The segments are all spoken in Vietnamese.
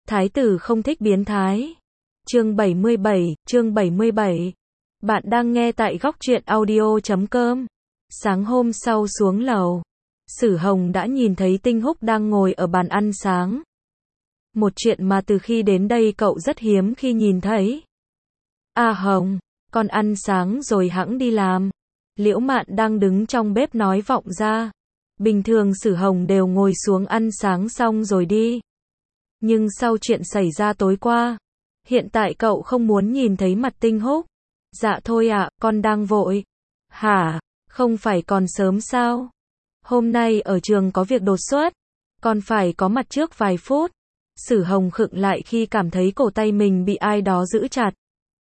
Thái tử không thích biến thái. Chương 77. Bạn đang nghe tại góc truyện audio.com. Sáng hôm sau xuống lầu, Sử Hồng đã nhìn thấy Tinh Húc đang ngồi ở bàn ăn sáng. Một chuyện mà từ khi đến đây cậu rất hiếm khi nhìn thấy. À Hồng, con ăn sáng rồi hẵng đi làm. Liễu Mạn đang đứng trong bếp nói vọng ra. Bình thường Sử Hồng đều ngồi xuống ăn sáng xong rồi đi. Nhưng sau chuyện xảy ra tối qua, hiện tại cậu không muốn nhìn thấy mặt Tinh Húc. Dạ thôi ạ, con đang vội. Hả, không phải còn sớm sao? Hôm nay ở trường có việc đột xuất, con phải có mặt trước vài phút. Sử Hồng khựng lại khi cảm thấy cổ tay mình bị ai đó giữ chặt.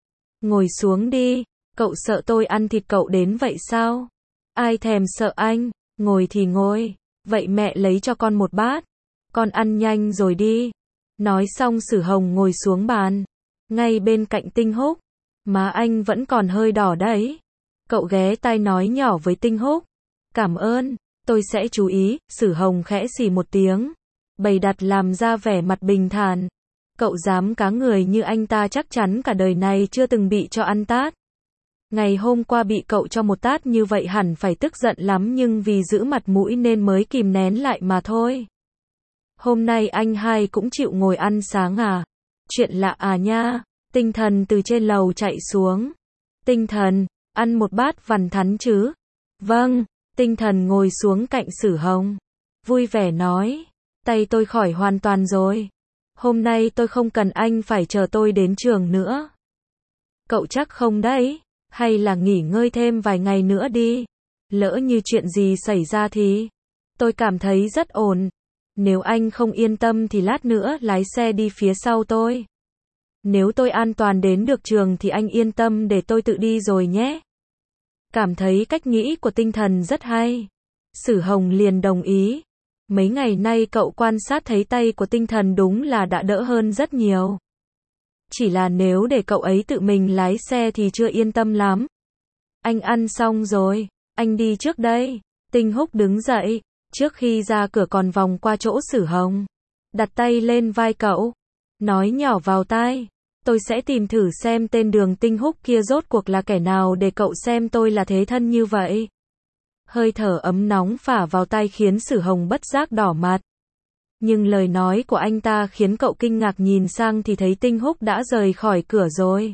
Ngồi xuống đi, cậu sợ tôi ăn thịt cậu đến vậy sao? Ai thèm sợ anh, ngồi thì ngồi, vậy mẹ lấy cho con một bát. Con ăn nhanh rồi đi. Nói xong Sử Hồng ngồi xuống bàn, ngay bên cạnh Tinh Húc. Má anh vẫn còn hơi đỏ đấy. Cậu ghé tai nói nhỏ với Tinh Húc. Cảm ơn, tôi sẽ chú ý. Sử Hồng khẽ xì một tiếng, bày đặt làm ra vẻ mặt bình thản. Cậu dám cá người như anh ta chắc chắn cả đời này chưa từng bị cho ăn tát. Ngày hôm qua bị cậu cho một tát như vậy hẳn phải tức giận lắm, nhưng vì giữ mặt mũi nên mới kìm nén lại mà thôi. Hôm nay anh hai cũng chịu ngồi ăn sáng à? Chuyện lạ à nha. Tinh Thần từ trên lầu chạy xuống. Tinh Thần, ăn một bát vằn thắn chứ? Vâng. Tinh Thần ngồi xuống cạnh Sử Hồng, vui vẻ nói. Tay tôi khỏi hoàn toàn rồi. Hôm nay tôi không cần anh phải chờ tôi đến trường nữa. Cậu chắc không đấy? Hay là nghỉ ngơi thêm vài ngày nữa đi. Lỡ như chuyện gì xảy ra thì... Tôi cảm thấy rất ổn. Nếu anh không yên tâm thì lát nữa lái xe đi phía sau tôi. Nếu tôi an toàn đến được trường thì anh yên tâm để tôi tự đi rồi nhé. Cảm thấy cách nghĩ của Tinh Thần rất hay. Sử Hồng liền đồng ý. Mấy ngày nay cậu quan sát thấy tay của Tinh Thần đúng là đã đỡ hơn rất nhiều. Chỉ là nếu để cậu ấy tự mình lái xe thì chưa yên tâm lắm. Anh ăn xong rồi, anh đi trước đây. Tinh Húc đứng dậy, trước khi ra cửa còn vòng qua chỗ Sử Hồng, đặt tay lên vai cậu, nói nhỏ vào tai. Tôi sẽ tìm thử xem tên Đường Tinh Húc kia rốt cuộc là kẻ nào để cậu xem tôi là thế thân như vậy. Hơi thở ấm nóng phả vào tai khiến Sử Hồng bất giác đỏ mặt. Nhưng lời nói của anh ta khiến cậu kinh ngạc, nhìn sang thì thấy Tinh Húc đã rời khỏi cửa rồi.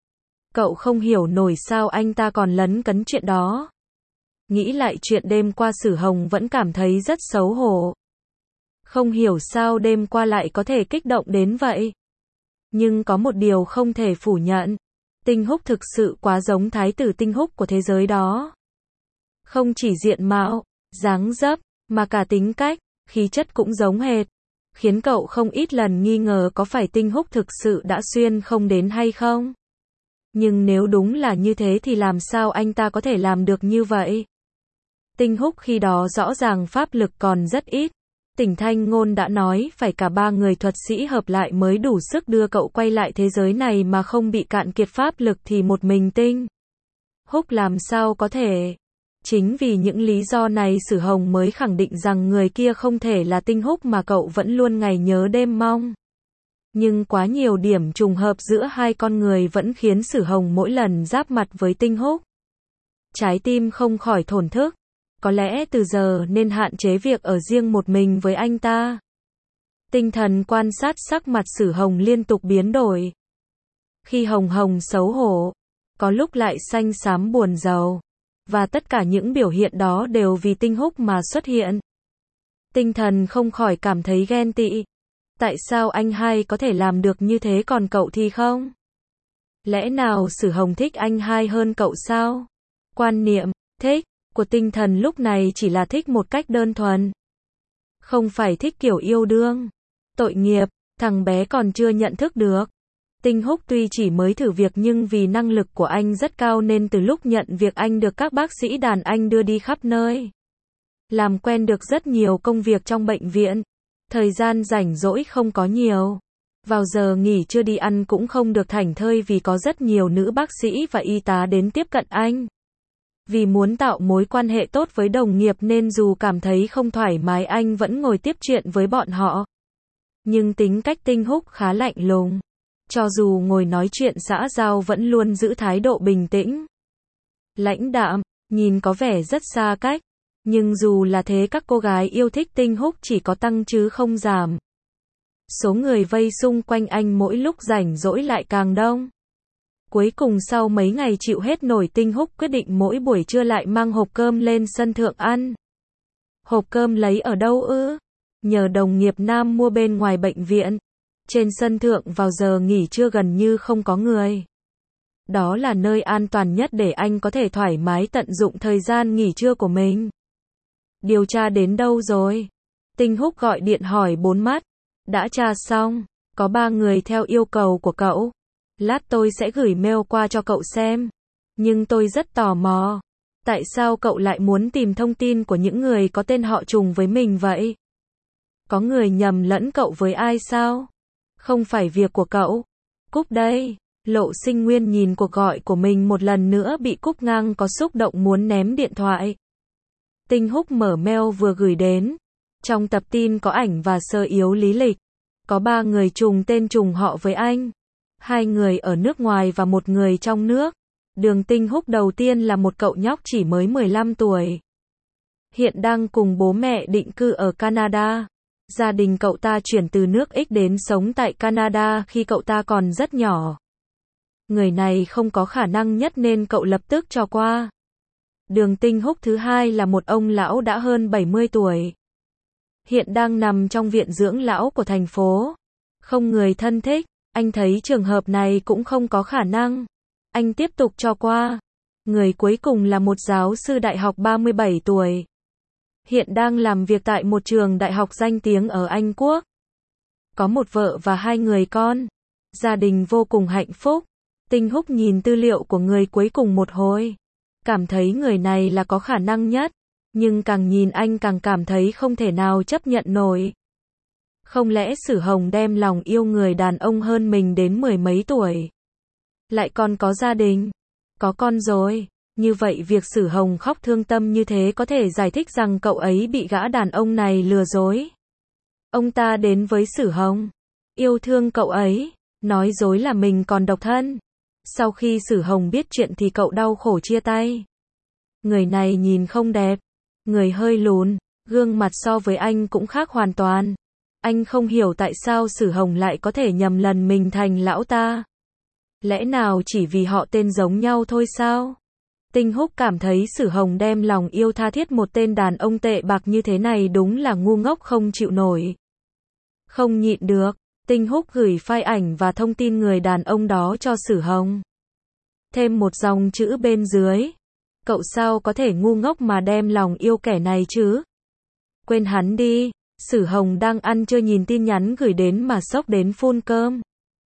Cậu không hiểu nổi sao anh ta còn lấn cấn chuyện đó. Nghĩ lại chuyện đêm qua Sử Hồng vẫn cảm thấy rất xấu hổ. Không hiểu sao đêm qua lại có thể kích động đến vậy. Nhưng có một điều không thể phủ nhận. Tinh Húc thực sự quá giống thái tử Tinh Húc của thế giới đó. Không chỉ diện mạo, dáng dấp, mà cả tính cách, khí chất cũng giống hệt. Khiến cậu không ít lần nghi ngờ có phải Tinh Húc thực sự đã xuyên không đến hay không. Nhưng nếu đúng là như thế thì làm sao anh ta có thể làm được như vậy? Tinh Húc khi đó rõ ràng pháp lực còn rất ít. Tỉnh Thanh Ngôn đã nói phải cả ba người thuật sĩ hợp lại mới đủ sức đưa cậu quay lại thế giới này, mà không bị cạn kiệt pháp lực thì một mình Tinh Húc làm sao có thể. Chính vì những lý do này Sử Hồng mới khẳng định rằng người kia không thể là Tinh Húc mà cậu vẫn luôn ngày nhớ đêm mong. Nhưng quá nhiều điểm trùng hợp giữa hai con người vẫn khiến Sử Hồng mỗi lần giáp mặt với Tinh Húc, trái tim không khỏi thổn thức. Có lẽ từ giờ nên hạn chế việc ở riêng một mình với anh ta. Tinh Thần quan sát sắc mặt Sử Hồng liên tục biến đổi. Khi hồng hồng xấu hổ, có lúc lại xanh xám buồn rầu. Và tất cả những biểu hiện đó đều vì Tinh Húc mà xuất hiện. Tinh Thần không khỏi cảm thấy ghen tị. Tại sao anh hai có thể làm được như thế còn cậu thì không? Lẽ nào Sử Hồng thích anh hai hơn cậu sao? Quan niệm thích của Tinh Thần lúc này chỉ là thích một cách đơn thuần. Không phải thích kiểu yêu đương. Tội nghiệp, thằng bé còn chưa nhận thức được. Tinh Húc tuy chỉ mới thử việc nhưng vì năng lực của anh rất cao nên từ lúc nhận việc anh được các bác sĩ đàn anh đưa đi khắp nơi. Làm quen được rất nhiều công việc trong bệnh viện. Thời gian rảnh rỗi không có nhiều. Vào giờ nghỉ trưa đi ăn cũng không được thảnh thơi vì có rất nhiều nữ bác sĩ và y tá đến tiếp cận anh. Vì muốn tạo mối quan hệ tốt với đồng nghiệp nên dù cảm thấy không thoải mái anh vẫn ngồi tiếp chuyện với bọn họ. Nhưng tính cách Tinh Húc khá lạnh lùng. Cho dù ngồi nói chuyện xã giao vẫn luôn giữ thái độ bình tĩnh. Lãnh đạm, nhìn có vẻ rất xa cách. Nhưng dù là thế các cô gái yêu thích Tinh Húc chỉ có tăng chứ không giảm. Số người vây xung quanh anh mỗi lúc rảnh rỗi lại càng đông. Cuối cùng sau mấy ngày chịu hết nổi Tinh Húc quyết định mỗi buổi trưa lại mang hộp cơm lên sân thượng ăn. Hộp cơm lấy ở đâu ư? Nhờ đồng nghiệp nam mua bên ngoài bệnh viện. Trên sân thượng vào giờ nghỉ trưa gần như không có người. Đó là nơi an toàn nhất để anh có thể thoải mái tận dụng thời gian nghỉ trưa của mình. Điều tra đến đâu rồi? Tinh Húc gọi điện hỏi bốn mắt. Đã tra xong. Có 3 người theo yêu cầu của cậu. Lát tôi sẽ gửi mail qua cho cậu xem. Nhưng tôi rất tò mò. Tại sao cậu lại muốn tìm thông tin của những người có tên họ trùng với mình vậy? Có người nhầm lẫn cậu với ai sao? Không phải việc của cậu. Cúp đây. Lộ Sinh Nguyên nhìn cuộc gọi của mình một lần nữa bị cúp ngang có xúc động muốn ném điện thoại. Tinh Húc mở mail vừa gửi đến. Trong tập tin có ảnh và sơ yếu lý lịch. Có 3 người trùng tên trùng họ với anh. 2 người ở nước ngoài và 1 người trong nước. Đường Tinh Húc đầu tiên là một cậu nhóc chỉ mới 15 tuổi. Hiện đang cùng bố mẹ định cư ở Canada. Gia đình cậu ta chuyển từ nước X đến sống tại Canada khi cậu ta còn rất nhỏ. Người này không có khả năng nhất nên cậu lập tức cho qua. Đường Tinh Húc thứ hai là một ông lão đã hơn 70 tuổi. Hiện đang nằm trong viện dưỡng lão của thành phố. Không người thân thích, anh thấy trường hợp này cũng không có khả năng. Anh tiếp tục cho qua. Người cuối cùng là một giáo sư đại học 37 tuổi. Hiện đang làm việc tại một trường đại học danh tiếng ở Anh Quốc. Có một vợ và 2 người con. Gia đình vô cùng hạnh phúc. Tinh Húc nhìn tư liệu của người cuối cùng một hồi. Cảm thấy người này là có khả năng nhất. Nhưng càng nhìn anh càng cảm thấy không thể nào chấp nhận nổi. Không lẽ Sử Hồng đem lòng yêu người đàn ông hơn mình đến 10 mấy tuổi? Lại còn có gia đình, có con rồi. Như vậy việc Sử Hồng khóc thương tâm như thế có thể giải thích rằng cậu ấy bị gã đàn ông này lừa dối. Ông ta đến với Sử Hồng, yêu thương cậu ấy, nói dối là mình còn độc thân. Sau khi Sử Hồng biết chuyện thì cậu đau khổ chia tay. Người này nhìn không đẹp, người hơi lùn, gương mặt so với anh cũng khác hoàn toàn. Anh không hiểu tại sao Sử Hồng lại có thể nhầm lẫn mình thành lão ta. Lẽ nào chỉ vì họ tên giống nhau thôi sao? Tinh Húc cảm thấy Sử Hồng đem lòng yêu tha thiết một tên đàn ông tệ bạc như thế này đúng là ngu ngốc không chịu nổi. Không nhịn được, Tinh Húc gửi file ảnh và thông tin người đàn ông đó cho Sử Hồng. Thêm một dòng chữ bên dưới. Cậu sao có thể ngu ngốc mà đem lòng yêu kẻ này chứ? Quên hắn đi. Sử Hồng đang ăn trưa nhìn tin nhắn gửi đến mà sốc đến phun cơm.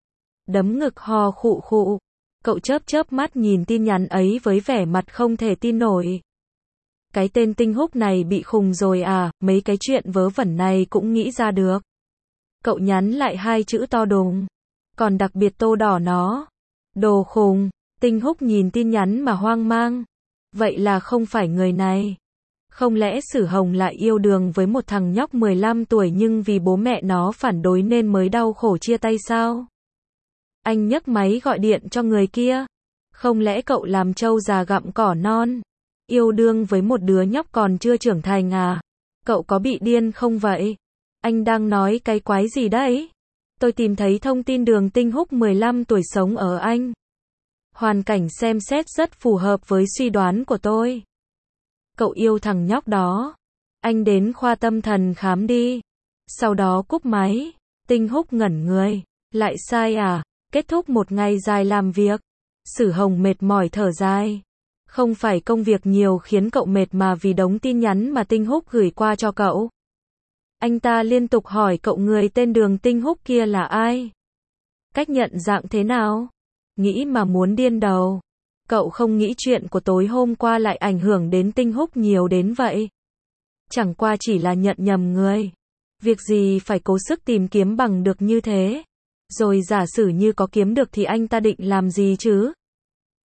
Đấm ngực ho khụ khụ. Cậu chớp chớp mắt nhìn tin nhắn ấy với vẻ mặt không thể tin nổi. Cái tên Tinh Húc này bị khùng rồi à, mấy cái chuyện vớ vẩn này cũng nghĩ ra được. Cậu nhắn lại 2 chữ to đùng. Còn đặc biệt tô đỏ nó. Đồ khùng. Tinh Húc nhìn tin nhắn mà hoang mang. Vậy là không phải người này. Không lẽ Sử Hồng lại yêu đương với một thằng nhóc 15 tuổi nhưng vì bố mẹ nó phản đối nên mới đau khổ chia tay sao? Anh nhấc máy gọi điện cho người kia. Không lẽ cậu làm trâu già gặm cỏ non? Yêu đương với một đứa nhóc còn chưa trưởng thành à? Cậu có bị điên không vậy? Anh đang nói cái quái gì đấy? Tôi tìm thấy thông tin Đường Tinh Húc 15 tuổi sống ở Anh. Hoàn cảnh xem xét rất phù hợp với suy đoán của tôi. Cậu yêu thằng nhóc đó. Anh đến khoa tâm thần khám đi. Sau đó cúp máy. Tinh Húc ngẩn người. Lại sai à? Kết thúc một ngày dài làm việc. Sử Hồng mệt mỏi thở dài. Không phải công việc nhiều khiến cậu mệt mà vì đống tin nhắn mà Tinh Húc gửi qua cho cậu. Anh ta liên tục hỏi cậu người tên Đường Tinh Húc kia là ai? Cách nhận dạng thế nào? Nghĩ mà muốn điên đầu. Cậu không nghĩ chuyện của tối hôm qua lại ảnh hưởng đến Tinh Húc nhiều đến vậy. Chẳng qua chỉ là nhận nhầm người. Việc gì phải cố sức tìm kiếm bằng được như thế. Rồi giả sử như có kiếm được thì anh ta định làm gì chứ?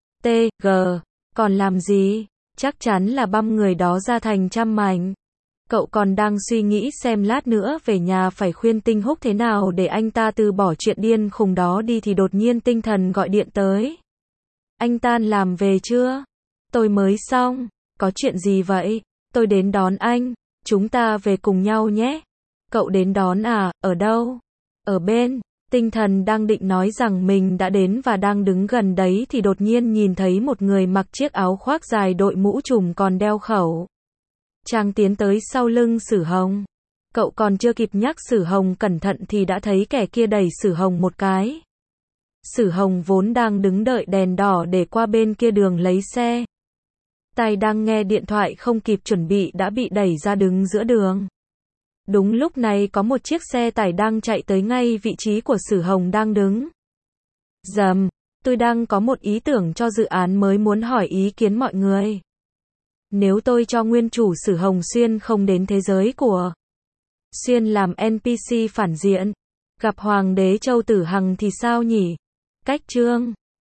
Còn làm gì? Chắc chắn là băm người đó ra thành trăm mảnh. Cậu còn đang suy nghĩ xem lát nữa về nhà phải khuyên Tinh Húc thế nào để anh ta từ bỏ chuyện điên khùng đó đi thì đột nhiên Tinh Thần gọi điện tới. Anh tan làm về chưa? Tôi mới xong. Có chuyện gì vậy? Tôi đến đón anh. Chúng ta về cùng nhau nhé. Cậu đến đón à? Ở đâu? Ở bên. Tinh Thần đang định nói rằng mình đã đến và đang đứng gần đấy thì đột nhiên nhìn thấy một người mặc chiếc áo khoác dài đội mũ trùm còn đeo khẩu trang tiến tới sau lưng Sử Hồng. Cậu còn chưa kịp nhắc Sử Hồng cẩn thận thì đã thấy kẻ kia đẩy Sử Hồng một cái. Sử Hồng vốn đang đứng đợi đèn đỏ để qua bên kia đường lấy xe. Tai đang nghe điện thoại không kịp chuẩn bị đã bị đẩy ra đứng giữa đường. Đúng lúc này có một chiếc xe tải đang chạy tới ngay vị trí của Sử Hồng đang đứng. Dầm, tôi đang có một ý tưởng cho dự án mới muốn hỏi ý kiến mọi người. Nếu tôi cho nguyên chủ Sử Hồng Xuyên không đến thế giới của Xuyên làm NPC phản diện, gặp Hoàng đế Châu Tử Hằng thì sao nhỉ? Cách chương